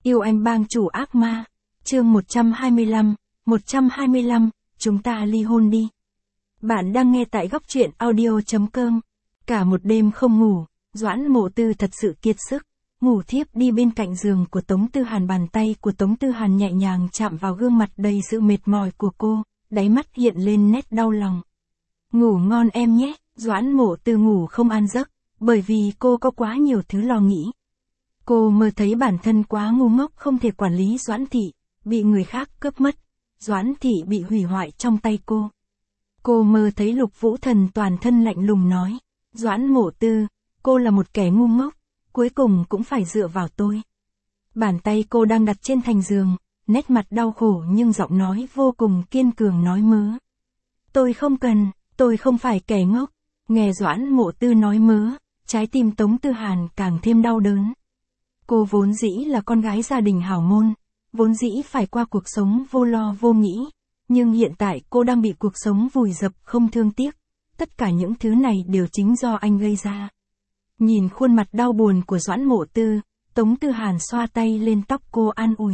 Yêu anh bang chủ ác ma. Chương 125, chúng ta ly hôn đi. Bạn đang nghe tại góc truyện audio.com. Cả một đêm không ngủ, Doãn Mộ Tư thật sự kiệt sức. Ngủ thiếp đi bên cạnh giường của Tống Tư Hàn, bàn tay của Tống Tư Hàn nhẹ nhàng chạm vào gương mặt đầy sự mệt mỏi của cô, đáy mắt hiện lên nét đau lòng. Ngủ ngon em nhé. Doãn Mộ Tư ngủ không an giấc, bởi vì cô có quá nhiều thứ lo nghĩ. Cô mơ thấy bản thân quá ngu ngốc không thể quản lý Doãn Thị, bị người khác cướp mất. Doãn Thị bị hủy hoại trong tay cô. Cô mơ thấy Lục Vũ Thần toàn thân lạnh lùng nói, Doãn Mộ Tư, cô là một kẻ ngu ngốc, cuối cùng cũng phải dựa vào tôi. Bàn tay cô đang đặt trên thành giường, nét mặt đau khổ nhưng giọng nói vô cùng kiên cường nói mớ. Tôi không cần, tôi không phải kẻ ngốc. Nghe Doãn Mộ Tư nói mớ, trái tim Tống Tư Hàn càng thêm đau đớn. Cô vốn dĩ là con gái gia đình hảo môn, vốn dĩ phải qua cuộc sống vô lo vô nghĩ, nhưng hiện tại cô đang bị cuộc sống vùi dập không thương tiếc, tất cả những thứ này đều chính do anh gây ra. Nhìn khuôn mặt đau buồn của Doãn Mộ Tư, Tống Tư Hàn xoa tay lên tóc cô an ủi.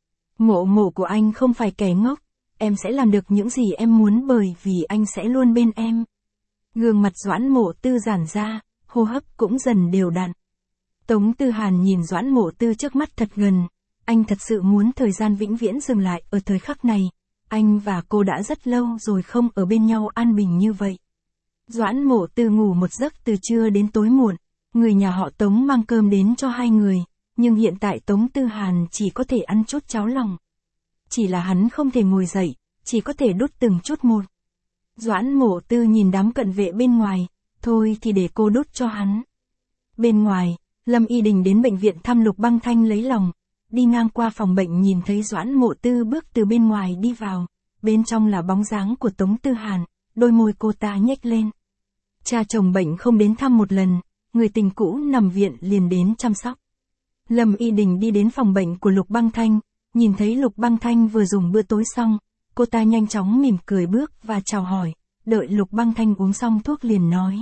Mộ của anh không phải kẻ ngốc, em sẽ làm được những gì em muốn bởi vì anh sẽ luôn bên em. Gương mặt Doãn Mộ Tư giãn ra, hô hấp cũng dần đều đặn. Tống Tư Hàn nhìn Doãn Mộ Tư trước mắt thật gần, anh thật sự muốn thời gian vĩnh viễn dừng lại ở thời khắc này, anh và cô đã rất lâu rồi không ở bên nhau an bình như vậy. Doãn Mộ Tư ngủ một giấc từ trưa đến tối muộn, người nhà họ Tống mang cơm đến cho hai người, nhưng hiện tại Tống Tư Hàn chỉ có thể ăn chút cháo lòng. Chỉ là hắn không thể ngồi dậy, chỉ có thể đút từng chút một. Doãn Mộ Tư nhìn đám cận vệ bên ngoài, thôi thì để cô đút cho hắn. Bên ngoài, Lâm Y Đình đến bệnh viện thăm Lục Băng Thanh lấy lòng, đi ngang qua phòng bệnh nhìn thấy Doãn Mộ Tư bước từ bên ngoài đi vào, bên trong là bóng dáng của Tống Tư Hàn, đôi môi cô ta nhếch lên. Cha chồng bệnh không đến thăm một lần, người tình cũ nằm viện liền đến chăm sóc. Lâm Y Đình đi đến phòng bệnh của Lục Băng Thanh, nhìn thấy Lục Băng Thanh vừa dùng bữa tối xong, cô ta nhanh chóng mỉm cười bước và chào hỏi, đợi Lục Băng Thanh uống xong thuốc liền nói.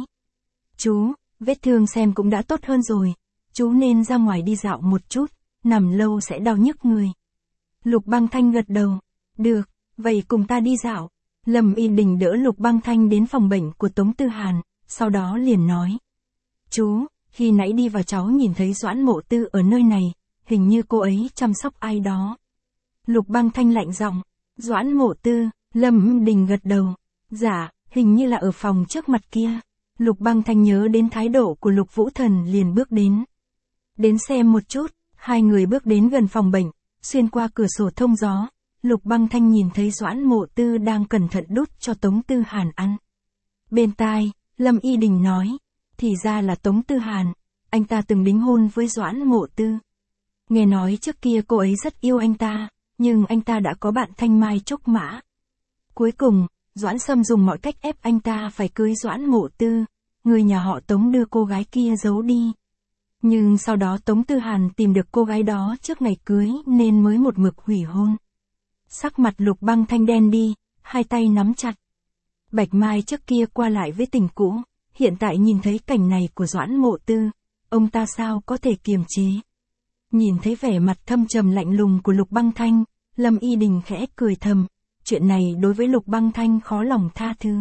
Chú, vết thương xem cũng đã tốt hơn rồi, chú nên ra ngoài đi dạo một chút, nằm lâu sẽ đau nhức người. Lục Băng Thanh gật đầu, được, vậy cùng ta đi dạo. Lâm Y Đình đỡ Lục Băng Thanh đến phòng bệnh của Tống Tư Hàn, sau đó liền nói. Chú, khi nãy đi vào cháu nhìn thấy Doãn Mộ Tư ở nơi này, hình như cô ấy chăm sóc ai đó. Lục Băng Thanh lạnh giọng, Doãn Mộ Tư, Lâm Y Đình gật đầu, dạ, hình như là ở phòng trước mặt kia. Lục Băng Thanh nhớ đến thái độ của Lục Vũ Thần liền bước đến. Đến xem một chút, hai người bước đến gần phòng bệnh, xuyên qua cửa sổ thông gió, Lục Băng Thanh nhìn thấy Doãn Mộ Tư đang cẩn thận đút cho Tống Tư Hàn ăn. Bên tai, Lâm Y Đình nói, thì ra là Tống Tư Hàn, anh ta từng đính hôn với Doãn Mộ Tư. Nghe nói trước kia cô ấy rất yêu anh ta, nhưng anh ta đã có bạn thanh mai trúc mã. Cuối cùng, Doãn Sâm dùng mọi cách ép anh ta phải cưới Doãn Mộ Tư, người nhà họ Tống đưa cô gái kia giấu đi. Nhưng sau đó Tống Tư Hàn tìm được cô gái đó trước ngày cưới nên mới một mực hủy hôn. Sắc mặt Lục Băng Thanh đen đi, hai tay nắm chặt. Bạch Mai trước kia qua lại với tình cũ, hiện tại nhìn thấy cảnh này của Doãn Mộ Tư, ông ta sao có thể kiềm chế. Nhìn thấy vẻ mặt thâm trầm lạnh lùng của Lục Băng Thanh, Lâm Y Đình khẽ cười thầm, chuyện này đối với Lục Băng Thanh khó lòng tha thứ.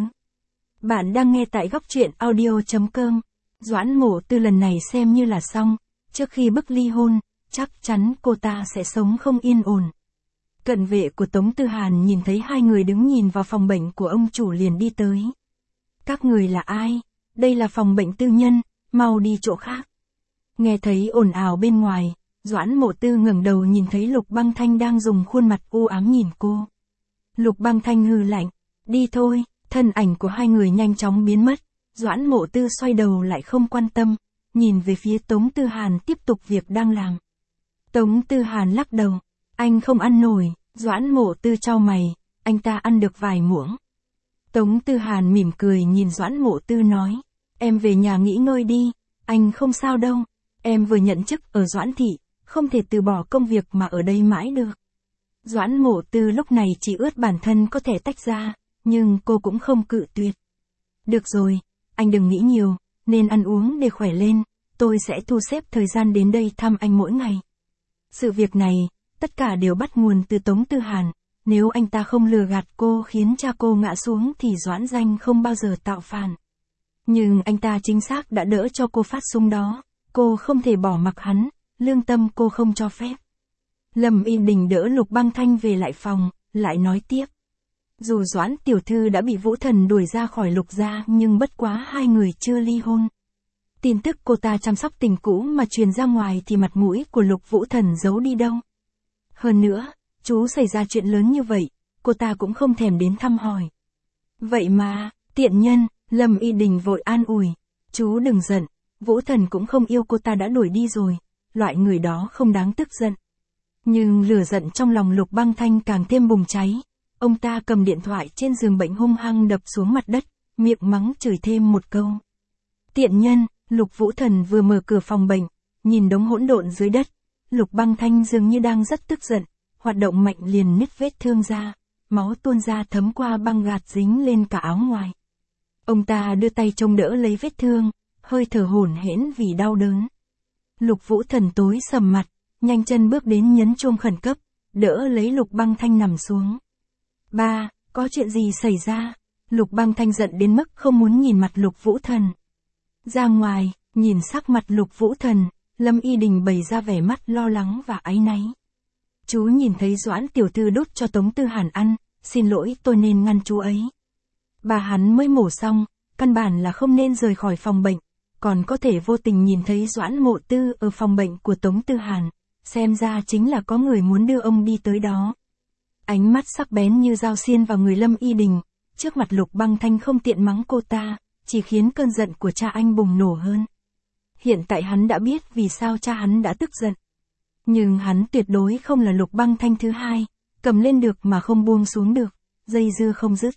Bạn đang nghe tại góc truyện audio.com. Doãn Mộ Tư lần này xem như là xong, trước khi bức ly hôn, chắc chắn cô ta sẽ sống không yên ổn. Cận vệ của Tống Tư Hàn nhìn thấy hai người đứng nhìn vào phòng bệnh của ông chủ liền đi tới. Các người là ai? Đây là phòng bệnh tư nhân, mau đi chỗ khác. Nghe thấy ồn ào bên ngoài, Doãn Mộ Tư ngẩng đầu nhìn thấy Lục Băng Thanh đang dùng khuôn mặt u ám nhìn cô. Lục Băng Thanh hừ lạnh, đi thôi, thân ảnh của hai người nhanh chóng biến mất. Doãn Mộ Tư xoay đầu lại không quan tâm, nhìn về phía Tống Tư Hàn tiếp tục việc đang làm. Tống Tư Hàn lắc đầu, anh không ăn nổi. Doãn Mộ Tư chau mày, anh ta ăn được vài muỗng. Tống Tư Hàn mỉm cười nhìn Doãn Mộ Tư nói, em về nhà nghỉ ngơi đi, anh không sao đâu, em vừa nhận chức ở Doãn Thị, không thể từ bỏ công việc mà ở đây mãi được. Doãn Mộ Tư lúc này chỉ ước bản thân có thể tách ra, nhưng cô cũng không cự tuyệt. Được rồi, anh đừng nghĩ nhiều, nên ăn uống để khỏe lên, tôi sẽ thu xếp thời gian đến đây thăm anh mỗi ngày. Sự việc này, tất cả đều bắt nguồn từ Tống Tư Hàn. Nếu anh ta không lừa gạt cô khiến cha cô ngã xuống thì Doãn Danh không bao giờ tạo phản. Nhưng anh ta chính xác đã đỡ cho cô phát súng đó. Cô không thể bỏ mặc hắn, lương tâm cô không cho phép. Lâm Y Đình đỡ Lục Băng Thanh về lại phòng, lại nói tiếp. Dù Doãn tiểu thư đã bị Vũ Thần đuổi ra khỏi Lục gia nhưng bất quá hai người chưa ly hôn. Tin tức cô ta chăm sóc tình cũ mà truyền ra ngoài thì mặt mũi của Lục Vũ Thần giấu đi đâu. Hơn nữa, chú xảy ra chuyện lớn như vậy, cô ta cũng không thèm đến thăm hỏi. Vậy mà, tiện nhân, Lâm Y Đình vội an ủi. Chú đừng giận, Vũ Thần cũng không yêu cô ta đã đuổi đi rồi, loại người đó không đáng tức giận. Nhưng lửa giận trong lòng Lục Băng Thanh càng thêm bùng cháy. Ông ta cầm điện thoại trên giường bệnh hung hăng đập xuống mặt đất, miệng mắng chửi thêm một câu. Tiện nhân, Lục Vũ Thần vừa mở cửa phòng bệnh, nhìn đống hỗn độn dưới đất. Lục Băng Thanh dường như đang rất tức giận, hoạt động mạnh liền nứt vết thương ra, máu tuôn ra thấm qua băng gạc dính lên cả áo ngoài. Ông ta đưa tay trông đỡ lấy vết thương, hơi thở hổn hển vì đau đớn. Lục Vũ Thần tối sầm mặt, nhanh chân bước đến nhấn chuông khẩn cấp, đỡ lấy Lục Băng Thanh nằm xuống. Ba, có chuyện gì xảy ra? Lục Băng Thanh giận đến mức không muốn nhìn mặt Lục Vũ Thần. Ra ngoài, nhìn sắc mặt Lục Vũ Thần, Lâm Y Đình bày ra vẻ mắt lo lắng và áy náy. Chú nhìn thấy Doãn tiểu thư đút cho Tống Tư Hàn ăn, xin lỗi tôi nên ngăn chú ấy. Bà hắn mới mổ xong, căn bản là không nên rời khỏi phòng bệnh, còn có thể vô tình nhìn thấy Doãn Mộ Tư ở phòng bệnh của Tống Tư Hàn, xem ra chính là có người muốn đưa ông đi tới đó. Ánh mắt sắc bén như dao xiên vào người Lâm Y Đình, trước mặt Lục Băng Thanh không tiện mắng cô ta, chỉ khiến cơn giận của cha anh bùng nổ hơn. Hiện tại hắn đã biết vì sao cha hắn đã tức giận. Nhưng hắn tuyệt đối không là Lục Băng Thanh thứ hai, cầm lên được mà không buông xuống được, dây dưa không dứt.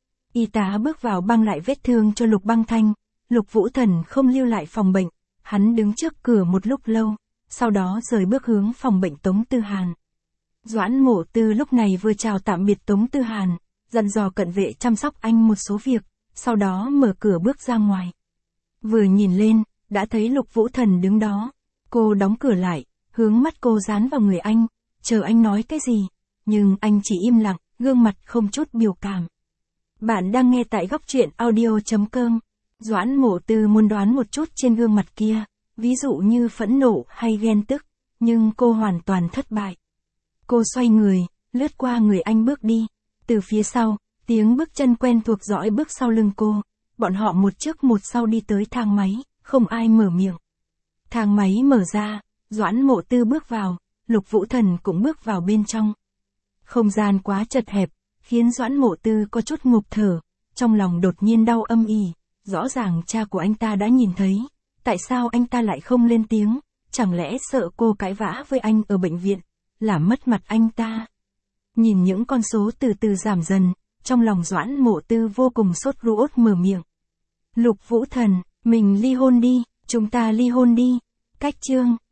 Y tá bước vào băng lại vết thương cho Lục Băng Thanh, Lục Vũ Thần không lưu lại phòng bệnh, hắn đứng trước cửa một lúc lâu, sau đó rời bước hướng phòng bệnh Tống Tư Hàn. Doãn Mộ Tư lúc này vừa chào tạm biệt Tống Tư Hàn, dặn dò cận vệ chăm sóc anh một số việc, sau đó mở cửa bước ra ngoài. Vừa nhìn lên, đã thấy Lục Vũ Thần đứng đó. Cô đóng cửa lại, hướng mắt cô dán vào người anh, chờ anh nói cái gì, nhưng anh chỉ im lặng, gương mặt không chút biểu cảm. Bạn đang nghe tại góc truyện audio.com. Doãn Mộ Tư muốn đoán một chút trên gương mặt kia, ví dụ như phẫn nộ hay ghen tức, nhưng cô hoàn toàn thất bại. Cô xoay người, lướt qua người anh bước đi. Từ phía sau, tiếng bước chân quen thuộc dõi bước sau lưng cô. Bọn họ một trước một sau đi tới thang máy, không ai mở miệng. Thang máy mở ra, Doãn Mộ Tư bước vào, Lục Vũ Thần cũng bước vào bên trong. Không gian quá chật hẹp, khiến Doãn Mộ Tư có chút ngộp thở, trong lòng đột nhiên đau âm ỉ. Rõ ràng cha của anh ta đã nhìn thấy, tại sao anh ta lại không lên tiếng, chẳng lẽ sợ cô cãi vã với anh ở bệnh viện, làm mất mặt anh ta. Nhìn những con số từ từ giảm dần, trong lòng Doãn Mộ Tư vô cùng sốt ruột mở miệng. Lục Vũ Thần, mình ly hôn đi, chúng ta ly hôn đi. Cách chương